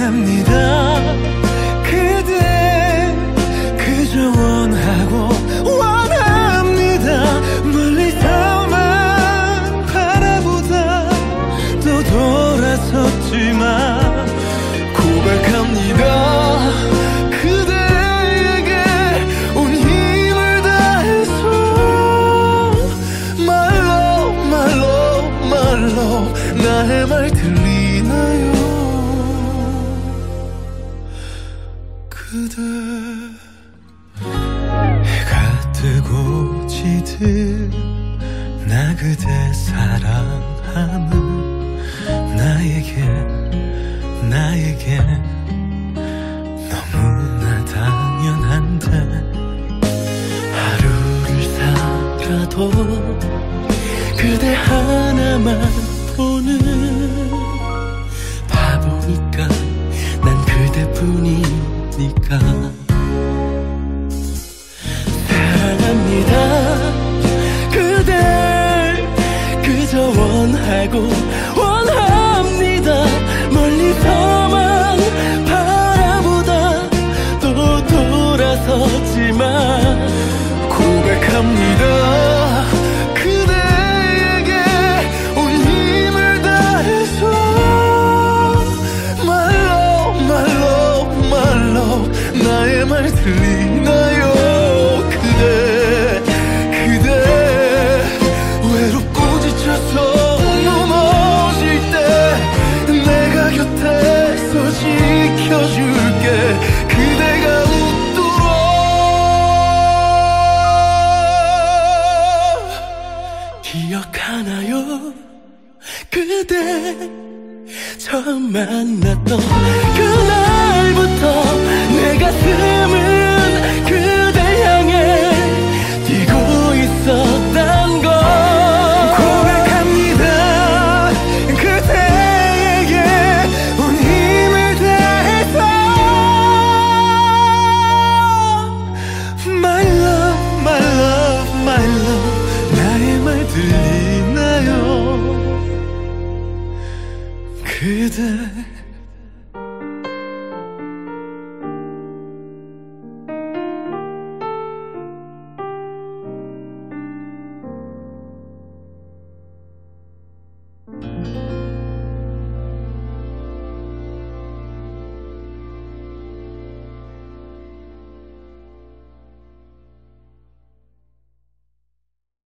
사랑합니다. 그대 그저 원하고 원합니다. 멀리서만 바라보다 또 돌아섰지만 고백합니다. 나의 말 들리나요? 그대 해가 뜨고 지듯 나 그대 사랑함은 나에게 너무나 당연한데 하루를 살아도 그대 하나만 보는 바보니까 난 그대뿐이니까 사랑합니다. 그댈 그저 원하고 원합니다. 멀리서만 바라보다 또 돌아섰지만 고백합니다. 나의 말 들리나요? 그대 외롭고 지쳐서 무너질 때 내가 곁에서 지켜줄게. 그대가 웃도록 기억하나요? 그대 처음 만났던 그날부터 내 가슴